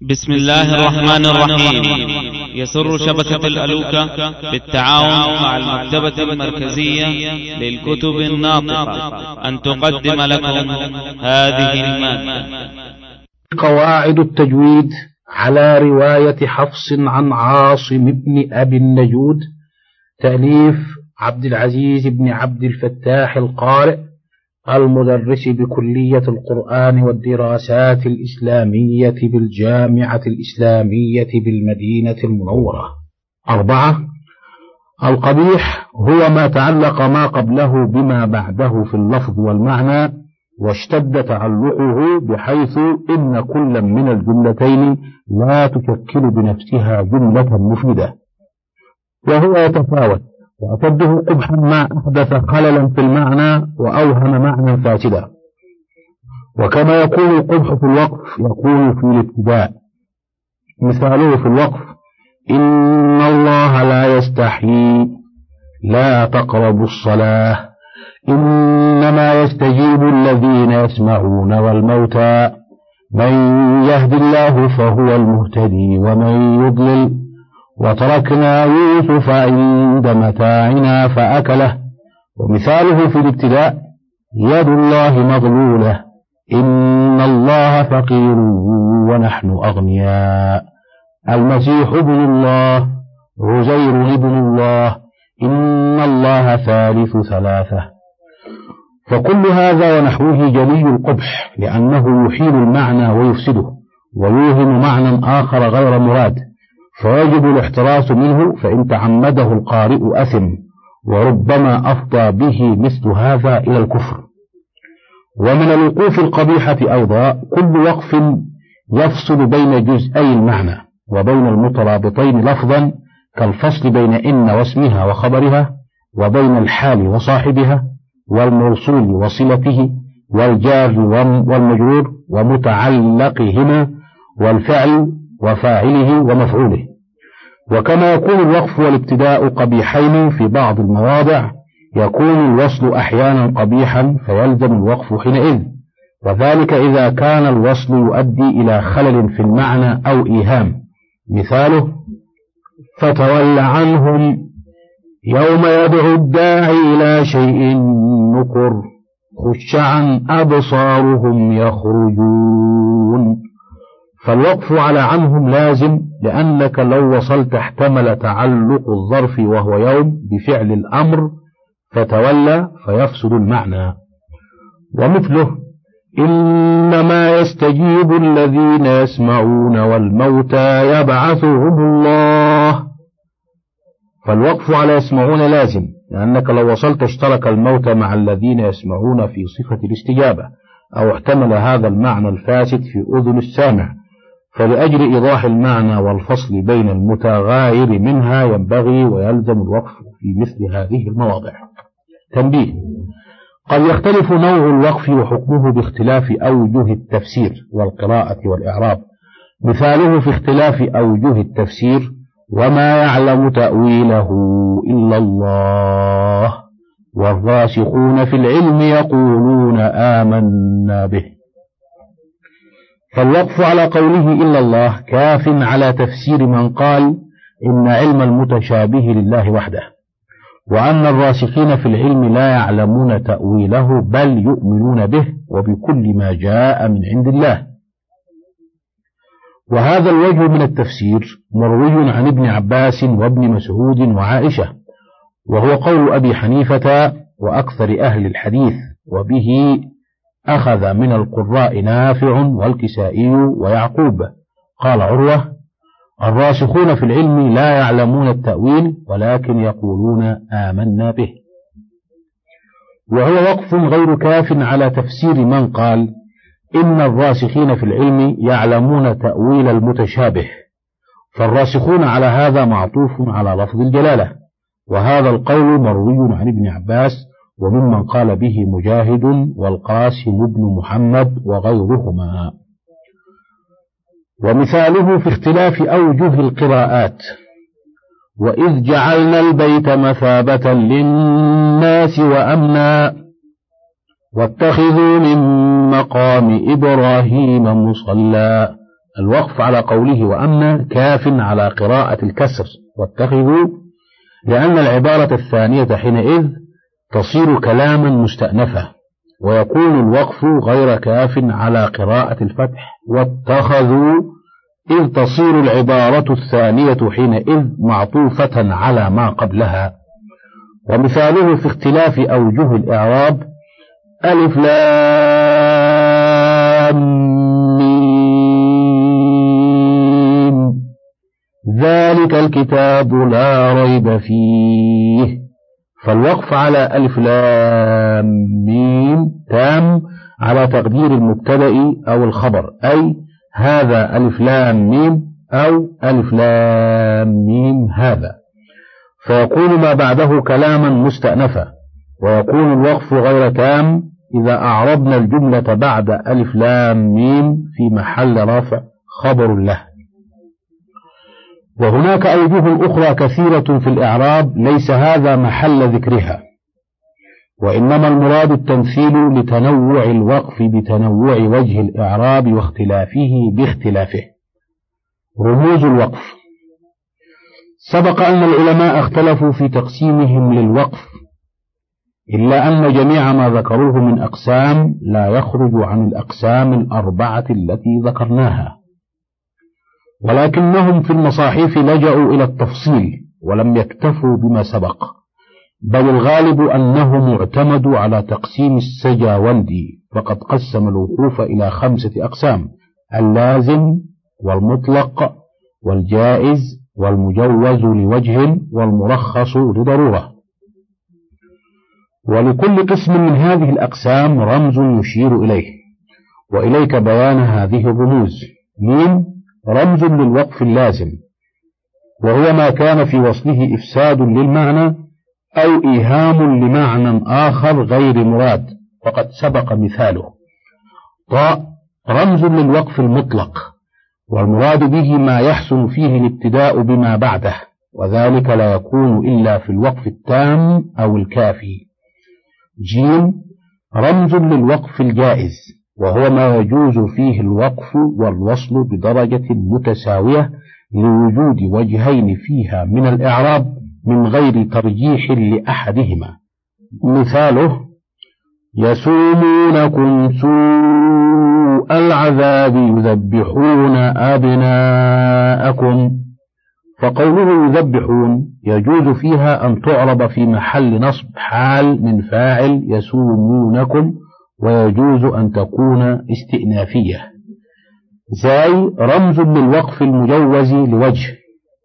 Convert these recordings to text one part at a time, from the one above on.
بسم الله الرحمن الرحيم. يسر شبكة الألوكة بالتعاون مع المكتبة المركزية للكتب الناطقة أن تقدم لكم هذه المادة. قواعد التجويد على رواية حفص عن عاصم بن أبي النجود، تأليف عبد العزيز بن عبد الفتاح القارئ، المدرس بكلية القرآن والدراسات الإسلامية بالجامعة الإسلامية بالمدينة المنورة. 4. القبيح هو ما تعلق ما قبله بما بعده في اللفظ والمعنى، واشتد تعلقه بحيث إن كل من الجملتين لا تشكل بنفسها جملة مفيدة، وهو يتفاوت، وأشده قبحا ما أحدث خللا في المعنى وأوهم معنى فاسدا. وكما يكون القبح في الوقف يكون في الابتداء. مثاله في الوقف: إن الله لا يستحيي لا تقربوا الصلاة، إنما يستجيب الذين يسمعون والموتى، من يهد الله فهو المهتدي ومن يضلل، وتركنا يوسف عند متاعنا فأكله. ومثاله في الابتداء: يد الله مغلولة، إن الله فقير ونحن أغنياء، المسيح ابن الله، عزير ابن الله، إن الله ثالث ثلاثة. فكل هذا ونحوه جلي القبح، لأنه يحيل المعنى ويفسده ويوهم معنى آخر غير مراد، فيجب الاحتراس منه، فإن تعمده القارئ أثم، وربما أفضى به مثل هذا إلى الكفر. ومن الوقوف القبيحة أيضا كل وقف يفصل بين جزئي المعنى وبين المترابطين لفظا، كالفصل بين إن واسمها وخبرها، وبين الحال وصاحبها، والموصول وصلته، والجار والمجرور ومتعلقهما، والفعل وفاعله ومفعوله. وكما يكون الوقف والابتداء قبيحين في بعض المواضع، يكون الوصل أحيانا قبيحا فيلزم الوقف حينئذ، وذلك إذا كان الوصل يؤدي إلى خلل في المعنى أو إيهام. مثاله: فتول عنهم يوم يدعو الداعي إلى شيء نكر، خشعا أبصارهم يخرجون. فالوقف على عنهم لازم، لأنك لو وصلت احتمل تعلق الظرف وهو يوم بفعل الأمر فتولى فيفسد المعنى. ومثله: إنما يستجيب الذين يسمعون والموتى يبعثهم الله. فالوقف على يسمعون لازم، لأنك لو وصلت اشترك الموتى مع الذين يسمعون في صفة الاستجابة، أو احتمل هذا المعنى الفاسد في أذن السامع، فلأجل إيضاح المعنى والفصل بين المتغاير منها ينبغي ويلزم الوقف في مثل هذه المواضع. تنبيه: قد يختلف نوع الوقف وحكمه باختلاف أوجه التفسير والقراءة والإعراب. مثاله في اختلاف أوجه التفسير: وما يعلم تأويله إلا الله، والراسخون في العلم يقولون آمنا به. فالوقف على قوله إلا الله كاف على تفسير من قال إن علم المتشابه لله وحده، وأن الراسخين في العلم لا يعلمون تأويله بل يؤمنون به وبكل ما جاء من عند الله. وهذا الوجه من التفسير مروي عن ابن عباس وابن مسعود وعائشة، وهو قول أبي حنيفة وأكثر أهل الحديث، وبه أخذ من القراء نافع والكسائي ويعقوب. قال عروة: الراسخون في العلم لا يعلمون التأويل ولكن يقولون آمنا به. وهو وقف غير كاف على تفسير من قال إن الراسخين في العلم يعلمون تأويل المتشابه، فالراسخون على هذا معطوف على لفظ الجلالة، وهذا القول مروي عن ابن عباس، وممن قال به مجاهد والقاسم بن محمد وغيرهما. ومثاله في اختلاف أوجه القراءات: وإذ جعلنا البيت مثابة للناس وأمنا، واتخذوا من مقام إبراهيم مصلى، الوقف على قوله وأما كاف على قراءة الكسر واتخذوا، لأن العبارة الثانية حينئذ تصير كلاما مستأنفا، ويكون الوقف غير كاف على قراءة الفتح واتخذوا، إذ تصير العبارة الثانية حينئذ معطوفة على ما قبلها. ومثاله في اختلاف أوجه الإعراب: ألف لام ميم ذلك الكتاب لا ريب فيه. فالوقف على ألف لام ميم تام على تقدير المبتدأ أو الخبر، أي هذا ألف لام ميم أو ألف لام ميم هذا، فيكون ما بعده كلاما مستأنفا. ويكون الوقف غير تام إذا أعربنا الجملة بعد ألف لام ميم في محل رفع خبر له. وهناك أوجه أخرى كثيرة في الإعراب ليس هذا محل ذكرها، وإنما المراد التمثيل لتنوع الوقف بتنوع وجه الإعراب واختلافه باختلافه. رموز الوقف: سبق أن العلماء اختلفوا في تقسيمهم للوقف، إلا أن جميع ما ذكروه من أقسام لا يخرج عن الأقسام الأربعة التي ذكرناها، ولكنهم في المصاحف لجأوا إلى التفصيل ولم يكتفوا بما سبق، بل الغالب أنهم اعتمدوا على تقسيم السجاوندي، فقد قسم الوقوف إلى 5 أقسام: اللازم والمطلق والجائز والمجوز لوجه والمرخص لضرورة. ولكل قسم من هذه الأقسام رمز يشير إليه، وإليك بيان هذه الرموز. ميم رمز للوقف اللازم، وهو ما كان في وصله إفساد للمعنى أو إيهام لمعنى آخر غير مراد، وقد سبق مثاله. طاء رمز للوقف المطلق، والمراد به ما يحسن فيه الابتداء بما بعده، وذلك لا يكون إلا في الوقف التام أو الكافي. جيم رمز للوقف الجائز، وهو ما يجوز فيه الوقف والوصل بدرجة متساوية لوجود وجهين فيها من الإعراب من غير ترجيح لأحدهما. مثاله: يسومونكم سوء العذاب يذبحون أبناءكم. فقوله يذبحون يجوز فيها أن تعرب في محل نصب حال من فاعل يسومونكم، ويجوز أن تكون استئنافية. زي رمز للوقف المجوز لوجه،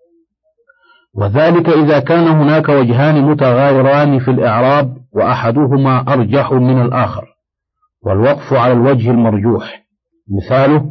وذلك إذا كان هناك وجهان متغايران في الإعراب وأحدهما أرجح من الآخر، والوقف على الوجه المرجوح. مثاله: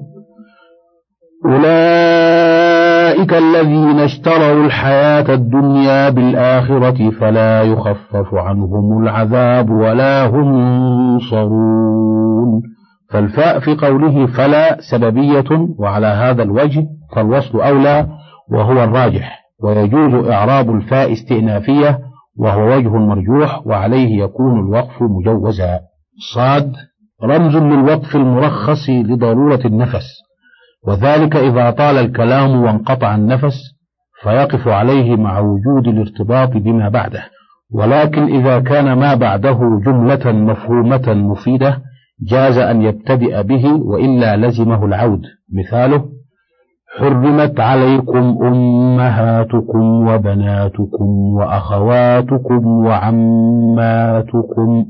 أولئك الذين اشتروا الحياة الدنيا بالآخرة فلا يخفف عنهم العذاب ولا هم ينصرون. فالفاء في قوله فلا سببية، وعلى هذا الوجه فالوصل أولى وهو الراجح، ويجوز إعراب الفاء استئنافية وهو وجه مرجوح، وعليه يكون الوقف مجوزا. صاد رمز للوقف المرخص لضرورة النفس، وذلك إذا طال الكلام وانقطع النفس فيقف عليه مع وجود الارتباط بما بعده، ولكن إذا كان ما بعده جملة مفهومة مفيدة جاز أن يبتدئ به، وإلا لزمه العود. مثاله: حرمت عليكم أمهاتكم وبناتكم وأخواتكم وعماتكم.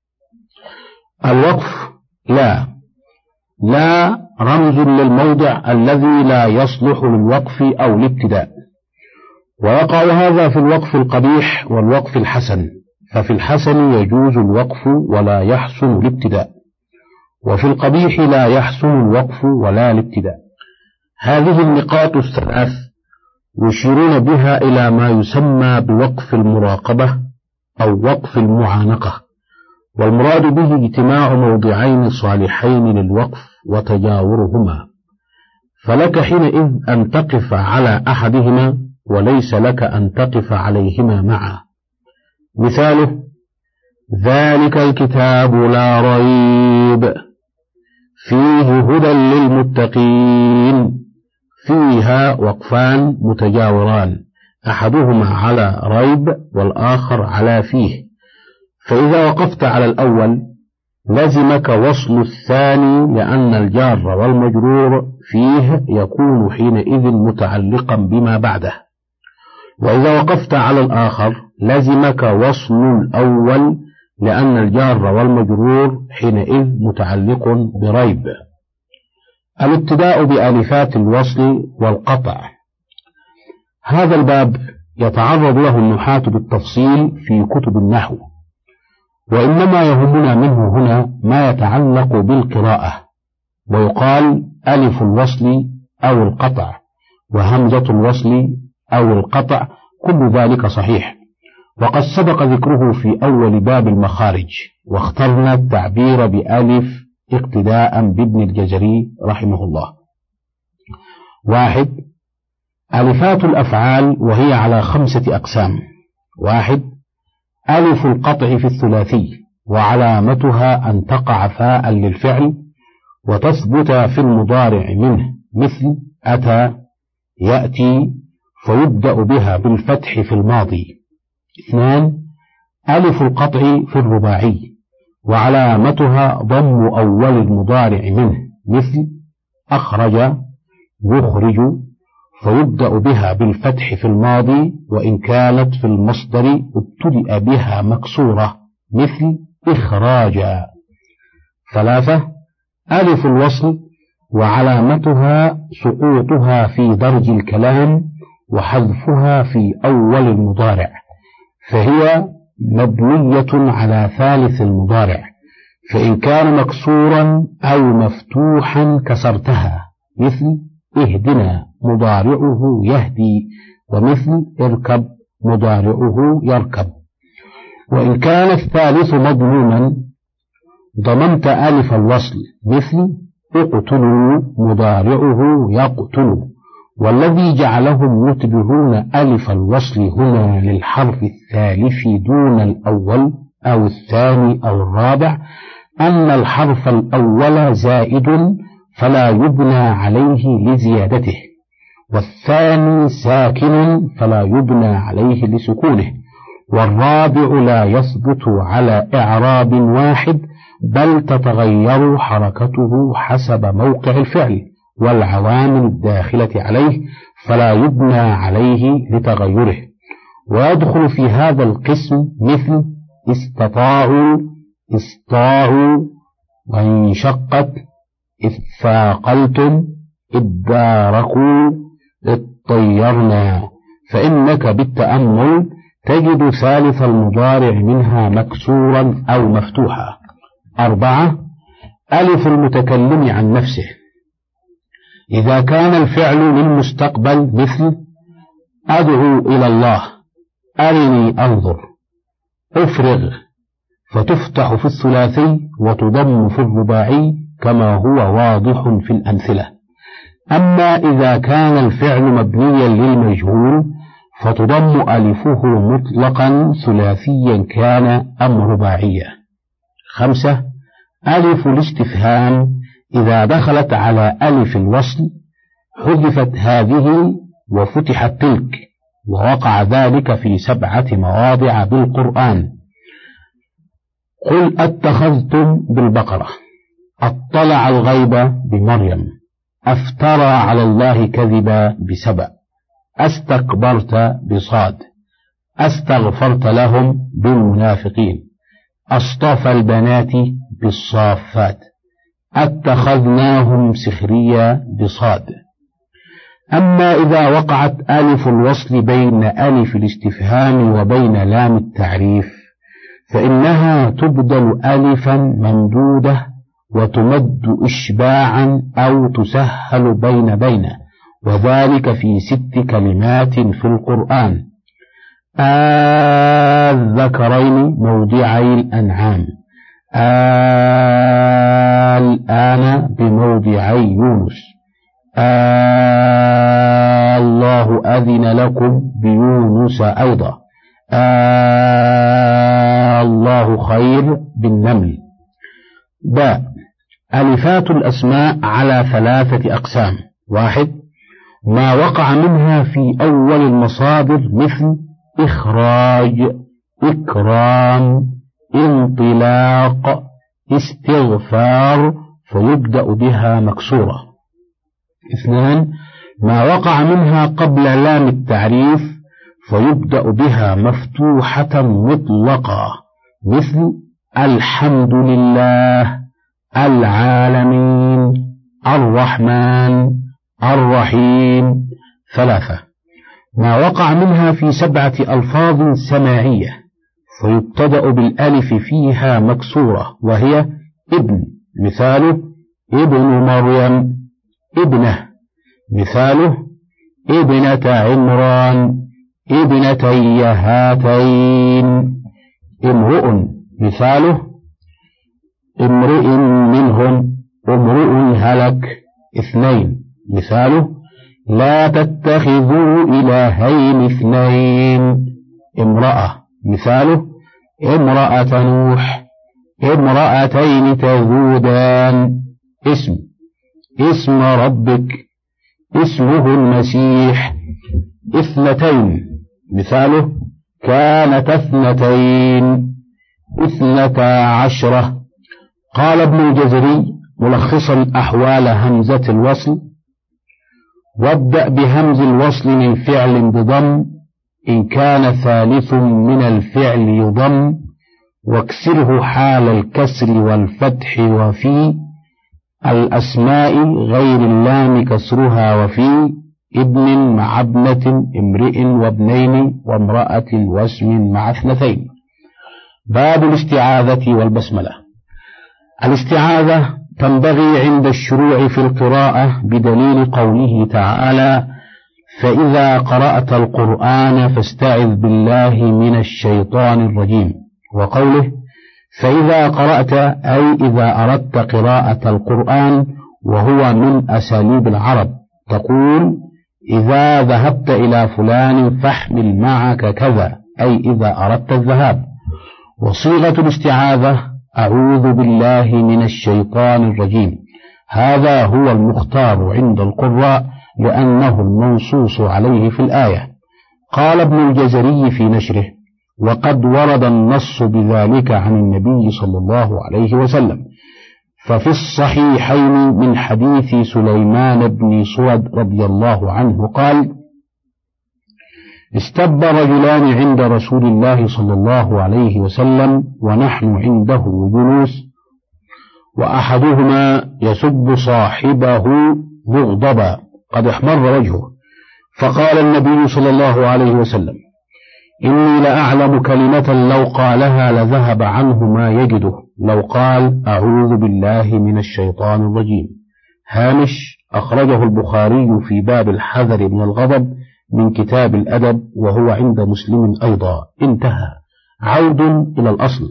الوقف لا رمز للموضع الذي لا يصلح للوقف أو الابتداء، ويقع هذا في الوقف القبيح والوقف الحسن، ففي الحسن يجوز الوقف ولا يحسن الابتداء، وفي القبيح لا يحسن الوقف ولا الابتداء. هذه النقاط الثلاث يشيرون بها إلى ما يسمى بوقف المراقبة أو وقف المعانقة، والمراد به اجتماع موضعين صالحين للوقف وتجاورهما، فلك حينئذ أن تقف على أحدهما وليس لك أن تقف عليهما معا. مثاله: ذلك الكتاب لا ريب فيه هدى للمتقين. فيها وقفان متجاوران، أحدهما على ريب والآخر على فيه، فإذا وقفت على الأول لزمك وصل الثاني لأن الجار والمجرور فيه يكون حينئذ متعلقا بما بعده، وإذا وقفت على الآخر لزمك وصل الأول لأن الجار والمجرور حينئذ متعلق بريب. الابتداء بآلفات الوصل والقطع. هذا الباب يتعرض له النحاة بالتفصيل في كتب النحو، وإنما يهمنا منه هنا ما يتعلق بالقراءة، ويقال ألف الوصل أو القطع، وهمزة الوصل أو القطع، كل ذلك صحيح، وقد سبق ذكره في أول باب المخارج، واخترنا التعبير بألف اقتداء بابن الجزري رحمه الله. 1. ألفات الأفعال، وهي على 5 أقسام. 1. ألف القطع في الثلاثي، وعلامتها أن تقع فاء للفعل وتثبت في المضارع منه، مثل أتى، يأتي، فيبدأ بها بالفتح في الماضي. 2. ألف القطع في الرباعي، وعلامتها ضم أول المضارع منه، مثل أخرج، يخرج، فيبدأ بها بالفتح في الماضي، وإن كانت في المصدر ابتدأ بها مكسورة، مثل إخراجا. 3. ألف الوصل، وعلامتها سقوطها في درج الكلام وحذفها في أول المضارع، فهي مبنية على ثالث المضارع، فإن كان مكسورا أو مفتوحا كسرتها، مثل اهدنا مضارعه يهدي، ومثل اركب مضارعه يركب. وإن كان الثالث مضموما ضممت ألف الوصل، مثل اقتلوا مضارعه يقتل، والذي جعلهم يتبعون ألف الوصل هنا للحرف الثالث دون الأول أو الثاني أو الرابع أن الحرف الأول زائد فلا يبنى عليه لزيادته، والثاني ساكن فلا يبنى عليه لسكونه، والرابع لا يثبت على إعراب واحد بل تتغير حركته حسب موقع الفعل والعوامل الداخلة عليه، فلا يبنى عليه لتغيره. ويدخل في هذا القسم مثل استطاعوا، استطاعوا، وانشقت، اثاقلتم، اداركوا، اطيرنا، فإنك بالتأمل تجد ثالث المضارع منها مكسورا أو مفتوحا. 4. ألف المتكلم عن نفسه، إذا كان الفعل للمستقبل، مثل أدعو إلى الله، أرني أنظر، أفرغ، فتفتح في الثلاثي وتضم في الرباعي كما هو واضح في الأمثلة. أما إذا كان الفعل مبنيا للمجهول فتضم ألفه مطلقا ثلاثيا كان أم رباعيا. 5. ألف الاستفهام، إذا دخلت على ألف الوصل حذفت هذه وفتحت تلك، ووقع ذلك في 7 مواضع بالقرآن. قل أتخذتم بالبقرة، أطلع الغيب بمريم، أفترى على الله كذبا بسبأ، أستكبرت بصاد، أستغفرت لهم بالمنافقين، أصطفى البنات بالصافات، اتخذناهم سخريا بصاد. أما إذا وقعت ألف الوصل بين ألف الاستفهام وبين لام التعريف فإنها تبدل ألفا ممدودة وتمد إشباعا أو تسهل بين، وذلك في 6 كلمات في القرآن: الذكرين موضعي الأنعام، الآن بموضعي يونس، الله أذن لكم بيونس أيضا، الله خير بالنمل. باء ألفات الأسماء على 3 أقسام: 1. ما وقع منها في أول المصادر مثل إخراج، إكرام، انطلاق، استغفار فيبدأ بها مكسورة. 2. ما وقع منها قبل لام التعريف فيبدأ بها مفتوحة مطلقة مثل الحمد لله، العالمين، الرحمن، الرحيم. 3. ما وقع منها في 7 ألفاظ سماعية فيبتدأ بالألف فيها مكسورة وهي ابن، مثاله ابن مريم، ابنه، مثاله ابنة عمران، ابنتي هاتين. امرؤ، مثاله امرئ منهم، امرؤ هلك. 2. مثاله لا تتخذوا إلهين 2. امرأة، مثاله امرأة نوح، امرأتين تذودان. اسم ربك، اسمه المسيح. 2. مثاله كانت 2، 12. قال ابن الجزري ملخصا أحوال همزة الوصل: وابدأ بهمز الوصل من فعل بضم إن كان ثالث من الفعل يضم، واكسره حال الكسر والفتح، وفي الأسماء غير اللام كسرها، وفي ابن مع ابنة، امرئ وابنين، وامرأة واسم مع 2. باب الاستعاذة والبسملة. الاستعاذة تنبغي عند الشروع في القراءة بدليل قوله تعالى: فإذا قرأت القرآن فاستعذ بالله من الشيطان الرجيم، وقوله فإذا قرأت أي إذا أردت قراءة القرآن، وهو من أساليب العرب، تقول إذا ذهبت إلى فلان فاحمل معك كذا، أي إذا أردت الذهاب. وصيغة الاستعاذة أعوذ بالله من الشيطان الرجيم، هذا هو المختار عند القراء لأنه المنصوص عليه في الآية. قال ابن الجزري في نشره: وقد ورد النص بذلك عن النبي صلى الله عليه وسلم، ففي الصحيحين من حديث سليمان بن سود رضي الله عنه قال: استب رجلان عند رسول الله صلى الله عليه وسلم ونحن عنده جلوس، وأحدهما يسب صاحبه مغضبا قد احمر وجهه، فقال النبي صلى الله عليه وسلم: إني لأعلم كلمة لو قالها لذهب عنه ما يجده، لو قال أعوذ بالله من الشيطان الرجيم. هامش: أخرجه البخاري في باب الحذر من الغضب من كتاب الأدب، وهو عند مسلم أيضا. انتهى. عود إلى الأصل.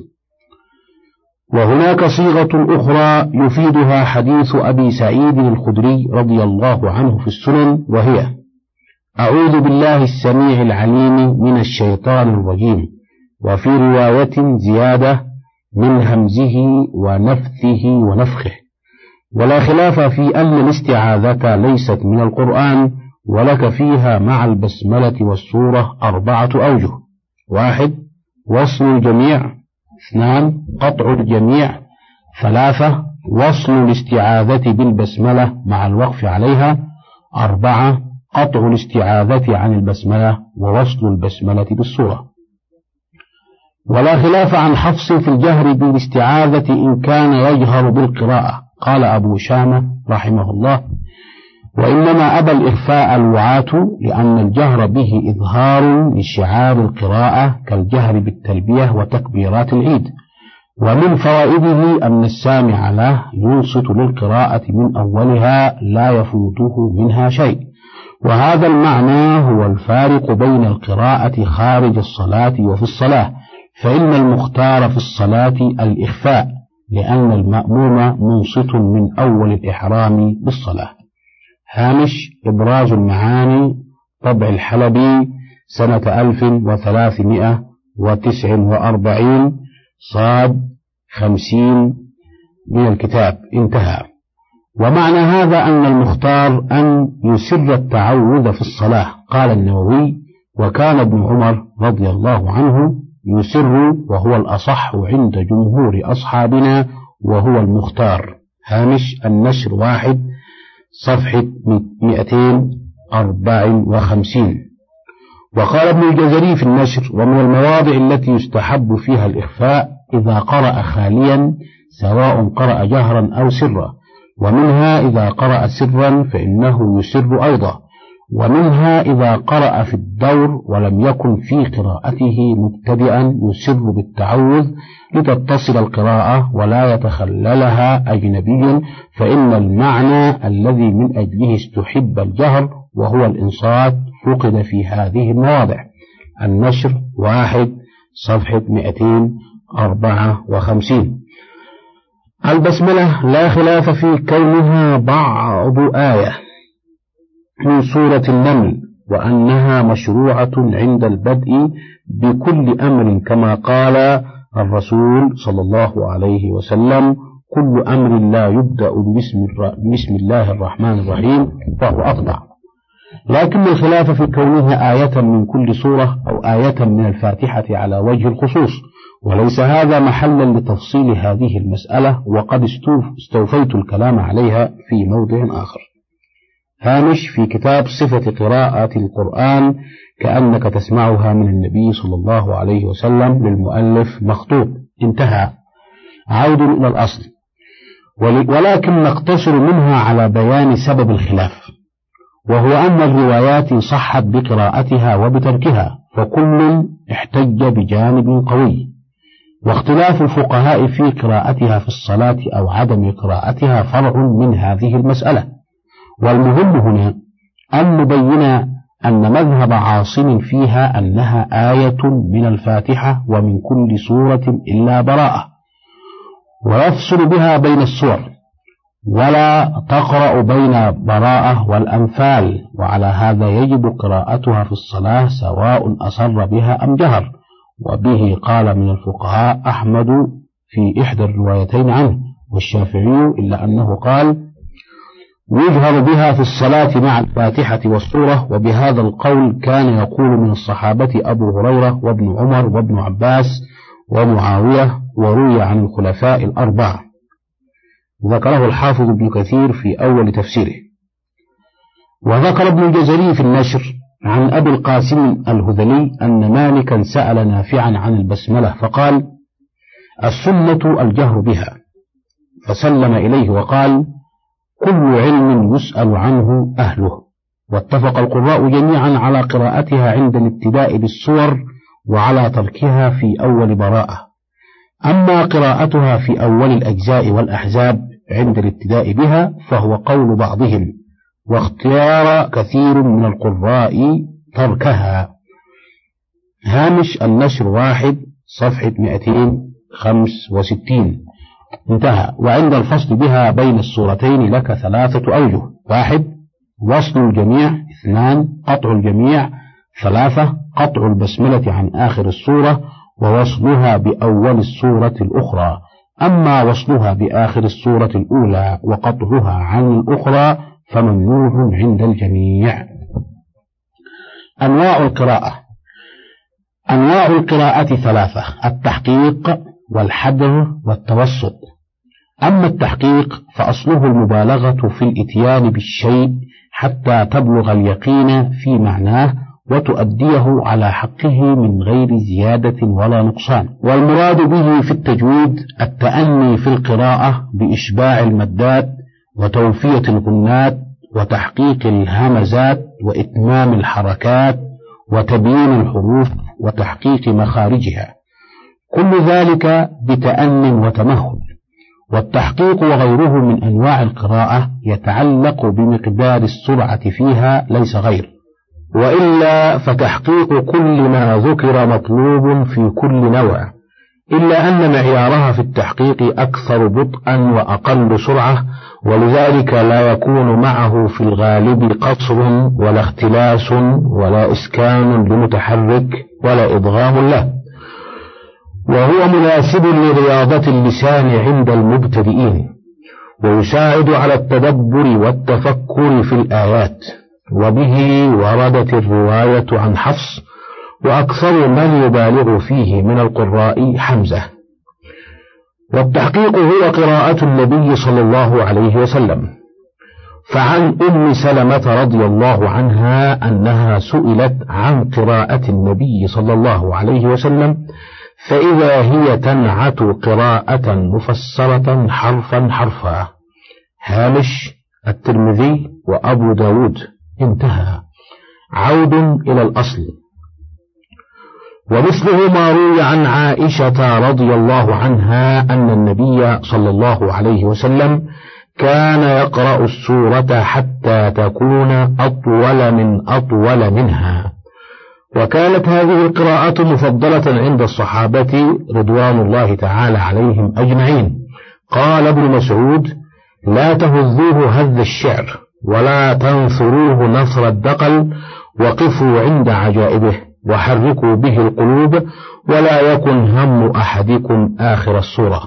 وهناك صيغة أخرى يفيدها حديث أبي سعيد الخدري رضي الله عنه في السنن، وهي أعوذ بالله السميع العليم من الشيطان الرجيم، وفي رواية زيادة من همزه ونفثه ونفخه. ولا خلاف في أن الاستعاذة ليست من القرآن، ولك فيها مع البسملة والسورة 4 أوجه: 1. وصل الجميع، 2. قطع الجميع، 3. وصل الاستعاذة بالبسملة مع الوقف عليها، 4. قطع الاستعاذة عن البسملة ووصل البسملة بالسورة. ولا خلاف عن حفص في الجهر بالاستعاذة إن كان يجهر بالقراءة. قال أبو شامة رحمه الله: وإنما أبى الإخفاء الوعاة، لأن الجهر به إظهار لشعار القراءة كالجهر بالتلبية وتكبيرات العيد. ومن فوائده أن السامع له ينصت للقراءة من أولها لا يفوته منها شيء، وهذا المعنى هو الفارق بين القراءة خارج الصلاة وفي الصلاة، فإن المختار في الصلاة الإخفاء، لأن المأموم منصت من أول الإحرام بالصلاة. هامش: إبراز المعاني، طبع الحلبي، سنة 1349، صاد 50، من الكتاب. انتهى. ومعنى هذا أن المختار أن يسر التعوذ في الصلاة. قال النووي: وكان ابن عمر رضي الله عنه يسر، وهو الأصح عند جمهور أصحابنا وهو المختار. هامش النشر 1 صفحة 254. وقال ابن الجزري في النشر: ومن المواضع التي يستحب فيها الإخفاء إذا قرأ خاليا سواء قرأ جهرا أو سرا، ومنها إذا قرأ سرا فإنه يسر أيضا، ومنها إذا قرأ في الدور ولم يكن في قراءته مبتدئا يسر بالتعوذ لتتصل القراءة ولا يتخللها أجنبي، فإن المعنى الذي من أجله استحب الجهر وهو الإنصات فقد في هذه المواضع. النشر 1 صفحة 254. البسملة لا خلاف في كونها بعض آية من سورة النمل، وأنها مشروعة عند البدء بكل أمر، كما قال الرسول صلى الله عليه وسلم: كل أمر لا يبدأ بسم الله الرحمن الرحيم فهو أفضع. لكن الخلاف في كونها آية من كل سورة أو آية من الفاتحة على وجه الخصوص، وليس هذا محلا لتفصيل هذه المسألة، وقد استوفيت الكلام عليها في موضع آخر. هامش في كتاب صفة قراءة القرآن كأنك تسمعها من النبي صلى الله عليه وسلم للمؤلف مخطوط. انتهى. عود إلى الأصل، ولكن نقتصر منها على بيان سبب الخلاف، وهو أن الروايات صحت بقراءتها وبتركها، فكل احتج بجانب قوي، واختلاف الفقهاء في قراءتها في الصلاة أو عدم قراءتها فرع من هذه المسألة. والمهم هنا أن نبين أن مذهب عاصم فيها أنها آية من الفاتحة ومن كل سورة إلا براءة، ويفصل بها بين السور، ولا تقرأ بين براءة والأنفال، وعلى هذا يجب قراءتها في الصلاة سواء أصر بها أم جهر. وبه قال من الفقهاء أحمد في إحدى الروايتين عنه، والشافعي، إلا أنه قال: يجهر بها في الصلاة مع الفاتحة والسورة. وبهذا القول كان يقول من الصحابة أبو هريرة وابن عمر وابن عباس ومعاوية، وروي عن الخلفاء الأربعة. ذكره الحافظ ابن كثير في أول تفسيره. وذكر ابن الجزري في النشر عن أبي القاسم الهذلي أن مالكا سأل نافعا عن البسملة فقال: السنة الجهر بها، فسلم إليه وقال: كل علم يسأل عنه أهله. واتفق القراء جميعا على قراءتها عند الابتداء بالسور وعلى تركها في أول براءة. أما قراءتها في أول الأجزاء والأحزاب عند الابتداء بها فهو قول بعضهم، واختيار كثير من القراء تركها. هامش النشر 1 صفحة 265. انتهى. وعند الفصل بها بين السورتين لك 3 أوجه: 1 وصل الجميع، 2 قطع الجميع، 3 قطع البسملة عن آخر السورة ووصلها بأول السورة الأخرى. أما وصلها بآخر السورة الأولى وقطعها عن الأخرى فممنوع عند الجميع. أنواع القراءة. أنواع القراءة 3: التحقيق والحدر والتوسط. أما التحقيق فأصله المبالغة في الإتيان بالشيء حتى تبلغ اليقين في معناه وتؤديه على حقه من غير زيادة ولا نقصان. والمراد به في التجويد التأني في القراءة بإشباع المدات وتوفية الغنات وتحقيق الهمزات وإتمام الحركات وتبيين الحروف وتحقيق مخارجها، كل ذلك بتأن وتمهل. والتحقيق وغيره من أنواع القراءة يتعلق بمقدار السرعة فيها ليس غير، وإلا فتحقيق كل ما ذكر مطلوب في كل نوع، إلا أن معيارها في التحقيق أكثر بطئا وأقل سرعة، ولذلك لا يكون معه في الغالب قصر ولا اختلاس ولا إسكان لمتحرك ولا إضغام له. وهو مناسب لرياضة اللسان عند المبتدئين، ويساعد على التدبر والتفكر في الآيات، وبه وردت الرواية عن حفص، وأكثر من يبالغ فيه من القراء حمزة. والتحقيق هو قراءة النبي صلى الله عليه وسلم. فعن أم سلمة رضي الله عنها أنها سئلت عن قراءة النبي صلى الله عليه وسلم، فإذا هي تنعت قراءة مفسرة حرفا حرفا. هامش الترمذي وأبو داود. انتهى. عود إلى الأصل. ومثله ما روي عن عائشة رضي الله عنها أن النبي صلى الله عليه وسلم كان يقرأ السورة حتى تكون أطول منها، وكانت هذه القراءة مفضلة عند الصحابة رضوان الله تعالى عليهم أجمعين. قال ابن مسعود: لا تهذوه هذ الشعر ولا تنثروه نثر الدقل، وقفوا عند عجائبه وحركوا به القلوب، ولا يكن هم أحدكم آخر السورة.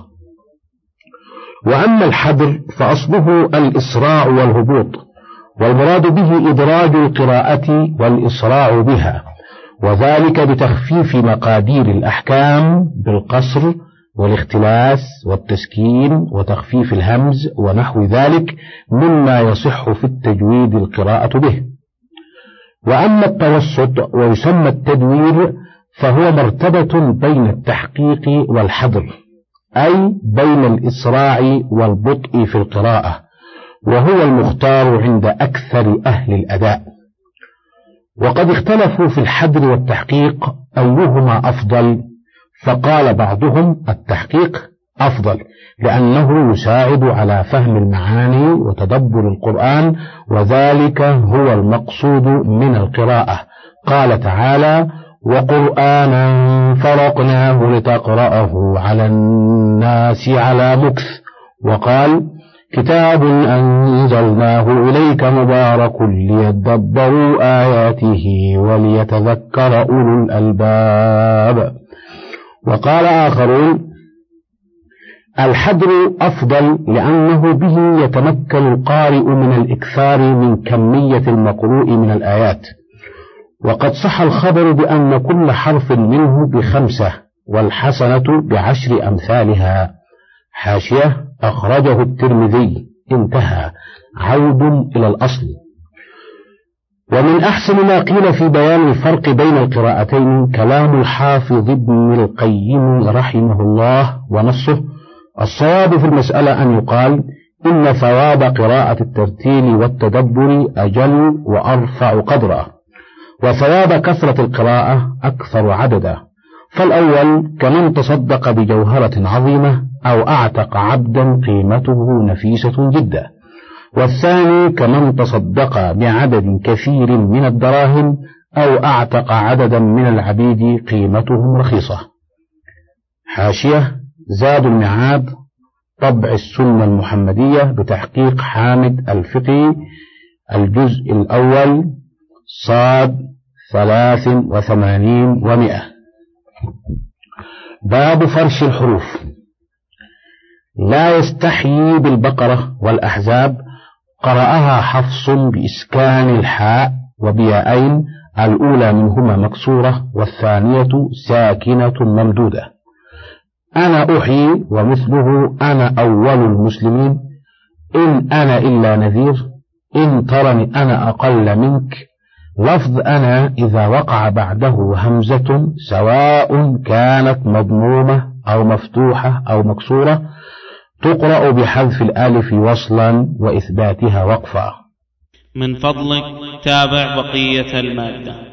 وأما الحدر فأصله الإسراع والهبوط، والمراد به إدراج القراءة والإسراع بها، وذلك بتخفيف مقادير الأحكام بالقصر والاختلاس والتسكين وتخفيف الهمز ونحو ذلك مما يصح في التجويد القراءة به. وأما التوسط ويسمى التدوير فهو مرتبة بين التحقيق والحدر، أي بين الإسراع والبطء في القراءة، وهو المختار عند أكثر أهل الأداء. وقد اختلفوا في الحدر والتحقيق أيهما أفضل، فقال بعضهم التحقيق أفضل لأنه يساعد على فهم المعاني وتدبر القرآن، وذلك هو المقصود من القراءة. قال تعالى: وقرآنا فرقناه لتقرأه على الناس على مكث. وقال: كتاب أنزلناه إليك مبارك ليدبروا آياته وليتذكر أولو الألباب. وقال آخرون: الحدر أفضل لأنه به يتمكن القارئ من الإكثار من كمية المقروء من الآيات، وقد صح الخبر بأن كل حرف منه ب5 والحسنة ب10 أمثالها. حاشية: أخرجه الترمذي. انتهى. عود إلى الأصل. ومن أحسن ما قيل في بيان الفرق بين القراءتين كلام الحافظ ابن القيم رحمه الله ونصه: الصواب في المسألة أن يقال إن ثواب قراءة الترتيل والتدبر أجل وأرفع قدرا، وثواب كثرة القراءة أكثر عددا. فالأول كمن تصدق بجوهرة عظيمة أو أعتق عبدا قيمته نفيسة جدا، والثاني كمن تصدق بعدد كثير من الدراهم أو أعتق عددا من العبيد قيمتهم رخيصة. حاشية: زاد المعاد، طبع السنة المحمدية بتحقيق حامد الفقي، الجزء الأول، صاد 83 و100. باب فرش الحروف. لا يستحيي بالبقرة والأحزاب قرأها حفص بإسكان الحاء وبيائين، الأولى منهما مكسورة والثانية ساكنة ممدودة. أنا أحيي ومثله أنا أول المسلمين، إن أنا إلا نذير، إن ترني أنا أقل منك. لفظ أنا إذا وقع بعده همزة سواء كانت مضمومة أو مفتوحة أو مكسورة تقرأ بحذف الألف وصلا وإثباتها وقفا. من فضلك تابع بقية المادة.